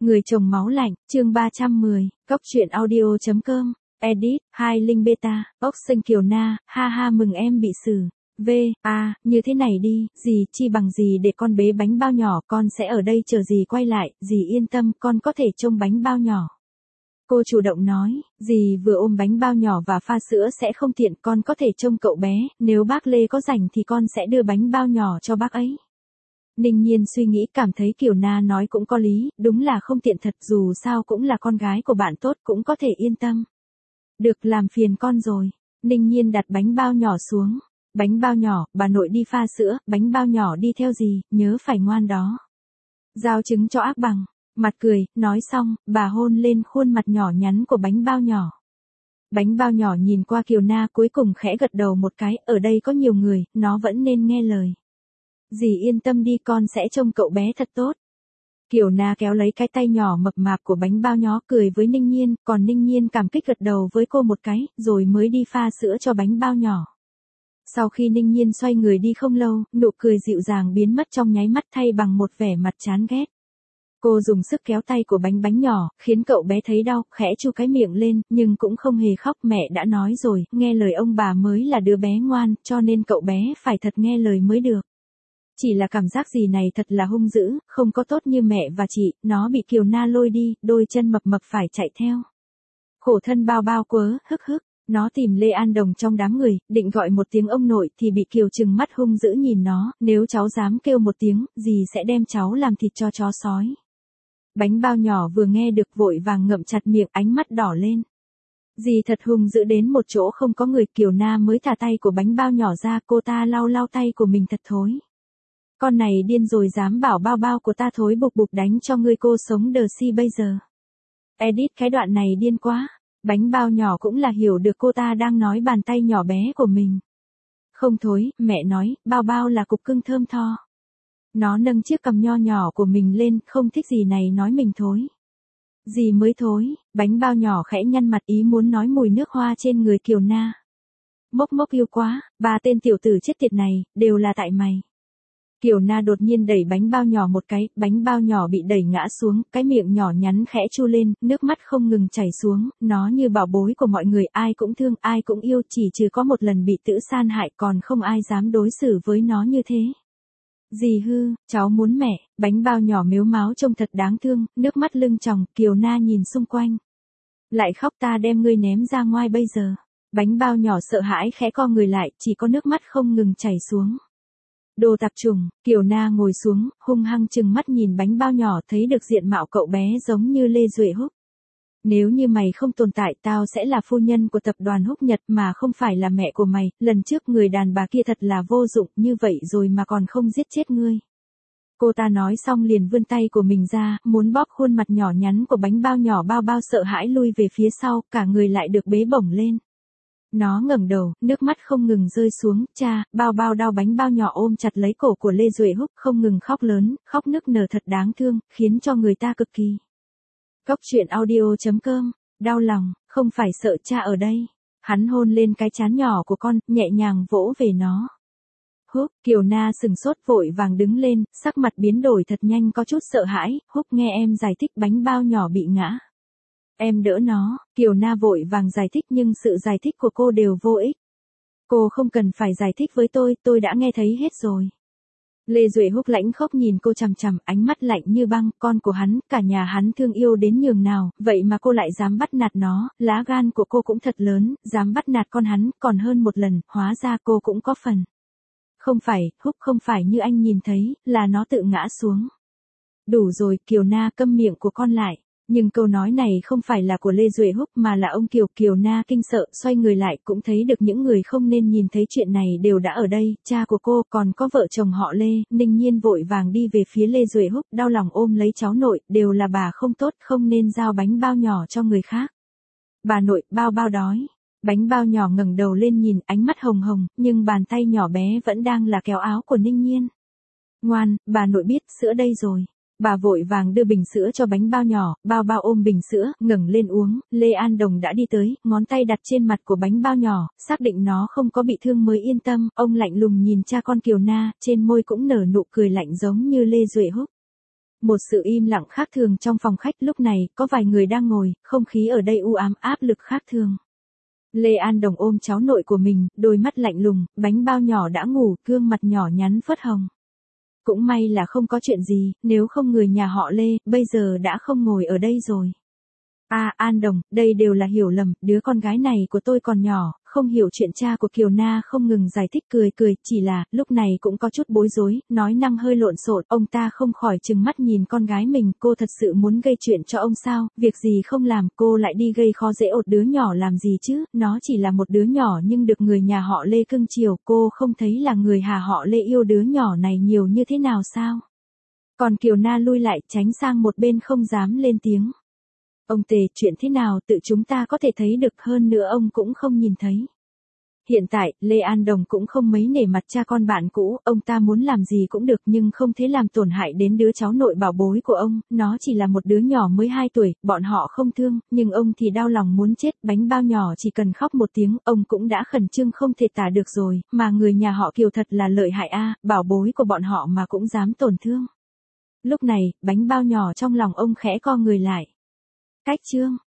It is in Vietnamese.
Người chồng máu lạnh, chương 310, Cóc truyện audio.com, edit, 2 Linh beta, Oxen Kiều Na, ha ha mừng em bị xử. Như thế này đi, dì chi bằng dì để con bế bánh bao nhỏ, con sẽ ở đây chờ dì quay lại, dì yên tâm, con có thể trông bánh bao nhỏ. Cô chủ động nói, dì vừa ôm bánh bao nhỏ và pha sữa sẽ không tiện, con có thể trông cậu bé, nếu bác Lê có rảnh thì con sẽ đưa bánh bao nhỏ cho bác ấy. Ninh Nhiên suy nghĩ cảm thấy Kiều Na nói cũng có lý, đúng là không tiện thật, dù sao cũng là con gái của bạn tốt, cũng có thể yên tâm. Được, làm phiền con rồi. Ninh Nhiên đặt bánh bao nhỏ xuống. Bánh bao nhỏ, bà nội đi pha sữa, bánh bao nhỏ đi theo gì, nhớ phải ngoan đó. Giao trứng cho ác bằng. Mặt cười, nói xong, bà hôn lên khuôn mặt nhỏ nhắn của bánh bao nhỏ. Bánh bao nhỏ nhìn qua Kiều Na cuối cùng khẽ gật đầu một cái, ở đây có nhiều người, nó vẫn nên nghe lời. Dì yên tâm đi, con sẽ trông cậu bé thật tốt. Kiều Na kéo lấy cái tay nhỏ mập mạp của bánh bao nhỏ cười với Ninh Nhiên, còn Ninh Nhiên cảm kích gật đầu với cô một cái, rồi mới đi pha sữa cho bánh bao nhỏ. Sau khi Ninh Nhiên xoay người đi không lâu, nụ cười dịu dàng biến mất trong nháy mắt thay bằng một vẻ mặt chán ghét. Cô dùng sức kéo tay của bánh nhỏ, khiến cậu bé thấy đau, khẽ chu cái miệng lên, nhưng cũng không hề khóc. Mẹ đã nói rồi, nghe lời ông bà mới là đứa bé ngoan, cho nên cậu bé phải thật nghe lời mới được. Chỉ là cảm giác gì này thật là hung dữ, không có tốt như mẹ và chị, nó bị Kiều Na lôi đi, đôi chân mập mập phải chạy theo. Khổ thân bao bao quớ, hức hức, nó tìm Lê An Đồng trong đám người, định gọi một tiếng ông nội thì bị Kiều trừng mắt hung dữ nhìn nó, nếu cháu dám kêu một tiếng, dì sẽ đem cháu làm thịt cho chó sói. Bánh bao nhỏ vừa nghe được vội vàng ngậm chặt miệng, ánh mắt đỏ lên. Dì thật hung dữ đến một chỗ không có người. Kiều Na mới thả tay của bánh bao nhỏ ra, cô ta lau lau tay của mình thật thối. Con này điên rồi, dám bảo bao bao của ta thối bục bục đánh cho ngươi, cô sống đờ si bây giờ. Edit, cái đoạn này điên quá. Bánh bao nhỏ cũng là hiểu được cô ta đang nói bàn tay nhỏ bé của mình. Không thối, mẹ nói, bao bao là cục cưng thơm tho. Nó nâng chiếc cằm nho nhỏ của mình lên, không thích gì này nói mình thối. Gì mới thối, bánh bao nhỏ khẽ nhăn mặt ý muốn nói mùi nước hoa trên người Kiều Na. Mốc mốc yêu quá, ba tên tiểu tử chết tiệt này, đều là tại mày. Kiều Na đột nhiên đẩy bánh bao nhỏ một cái, bánh bao nhỏ bị đẩy ngã xuống, cái miệng nhỏ nhắn khẽ chu lên, nước mắt không ngừng chảy xuống, nó như bảo bối của mọi người, ai cũng thương, ai cũng yêu, chỉ trừ có một lần bị Tử San hại, còn không ai dám đối xử với nó như thế. Dì hư, cháu muốn mẹ. Bánh bao nhỏ mếu máo trông thật đáng thương, nước mắt lưng tròng. Kiều Na nhìn xung quanh. Lại khóc, ta đem ngươi ném ra ngoài bây giờ. Bánh bao nhỏ sợ hãi khẽ co người lại, chỉ có nước mắt không ngừng chảy xuống. Đồ tạp chủng. Kiều Na ngồi xuống, hung hăng trừng mắt nhìn bánh bao nhỏ, thấy được diện mạo cậu bé giống như Lê Duệ Húc. Nếu như mày không tồn tại, tao sẽ là phu nhân của tập đoàn Húc Nhật mà không phải là mẹ của mày. Lần trước người đàn bà kia thật là vô dụng, như vậy rồi mà còn không giết chết ngươi. Cô ta nói xong liền vươn tay của mình ra, muốn bóp khuôn mặt nhỏ nhắn của bánh bao nhỏ. Bao bao sợ hãi lui về phía sau, cả người lại được bế bổng lên. Nó ngẩng đầu, nước mắt không ngừng rơi xuống. Cha, bao bao đau. Bánh bao nhỏ ôm chặt lấy cổ của Lê Duệ Húc, không ngừng khóc lớn, khóc nức nở thật đáng thương, khiến cho người ta cực kỳ. Cóc truyện audio.com, đau lòng, không phải sợ cha ở đây. Hắn hôn lên cái trán nhỏ của con, nhẹ nhàng vỗ về nó. Húc, Kiều Na sừng sốt vội vàng đứng lên, sắc mặt biến đổi thật nhanh, có chút sợ hãi. Húc, nghe em giải thích, bánh bao nhỏ bị ngã. Em đỡ nó. Kiều Na vội vàng giải thích nhưng sự giải thích của cô đều vô ích. Cô không cần phải giải thích với tôi đã nghe thấy hết rồi. Lê Duệ Húc lãnh khốc nhìn cô chằm chằm, ánh mắt lạnh như băng, con của hắn, cả nhà hắn thương yêu đến nhường nào, vậy mà cô lại dám bắt nạt nó, lá gan của cô cũng thật lớn, dám bắt nạt con hắn, còn hơn một lần, hóa ra cô cũng có phần. Không phải, Húc, không phải như anh nhìn thấy, là nó tự ngã xuống. Đủ rồi, Kiều Na, câm miệng của con lại. Nhưng câu nói này không phải là của Lê Duệ Húc mà là ông Kiều. Kiều Na kinh sợ, xoay người lại, cũng thấy được những người không nên nhìn thấy chuyện này đều đã ở đây, cha của cô, còn có vợ chồng họ Lê. Ninh Nhiên vội vàng đi về phía Lê Duệ Húc, đau lòng ôm lấy cháu nội, đều là bà không tốt, không nên giao bánh bao nhỏ cho người khác. Bà nội, bao bao đói. Bánh bao nhỏ ngẩng đầu lên nhìn, ánh mắt hồng hồng, nhưng bàn tay nhỏ bé vẫn đang là kéo áo của Ninh Nhiên. Ngoan, bà nội biết, sữa đây rồi. Bà vội vàng đưa bình sữa cho bánh bao nhỏ, bao bao ôm bình sữa, ngẩng lên uống. Lê An Đồng đã đi tới, ngón tay đặt trên mặt của bánh bao nhỏ, xác định nó không có bị thương mới yên tâm. Ông lạnh lùng nhìn cha con Kiều Na, trên môi cũng nở nụ cười lạnh giống như Lê Duệ Húc. Một sự im lặng khác thường trong phòng khách lúc này, có vài người đang ngồi, không khí ở đây u ám áp lực khác thường. Lê An Đồng ôm cháu nội của mình, đôi mắt lạnh lùng, bánh bao nhỏ đã ngủ, gương mặt nhỏ nhắn phớt hồng. Cũng may là không có chuyện gì, nếu không người nhà họ Lê, bây giờ đã không ngồi ở đây rồi. An Đồng, đây đều là hiểu lầm, đứa con gái này của tôi còn nhỏ, không hiểu chuyện cha của Kiều Na không ngừng giải thích cười, chỉ là, lúc này cũng có chút bối rối, nói năng hơi lộn xộn, ông ta không khỏi trừng mắt nhìn con gái mình, cô thật sự muốn gây chuyện cho ông sao, việc gì không làm, cô lại đi gây khó dễ ột đứa nhỏ làm gì chứ, nó chỉ là một đứa nhỏ nhưng được người nhà họ Lê cưng chiều, cô không thấy là người hà họ Lê yêu đứa nhỏ này nhiều như thế nào sao? Còn Kiều Na lui lại, tránh sang một bên không dám lên tiếng. Ông Tề, chuyện thế nào tự chúng ta có thể thấy được, hơn nữa ông cũng không nhìn thấy. Hiện tại, Lê An Đồng cũng không mấy nể mặt cha con bạn cũ, ông ta muốn làm gì cũng được nhưng không thể làm tổn hại đến đứa cháu nội bảo bối của ông, nó chỉ là một đứa nhỏ mới 2 tuổi, bọn họ không thương, nhưng ông thì đau lòng muốn chết, bánh bao nhỏ chỉ cần khóc một tiếng, ông cũng đã khẩn trương không thể tả được rồi, mà người nhà họ Kiều thật là lợi hại bảo bối của bọn họ mà cũng dám tổn thương. Lúc này, bánh bao nhỏ trong lòng ông khẽ co người lại. Cách chương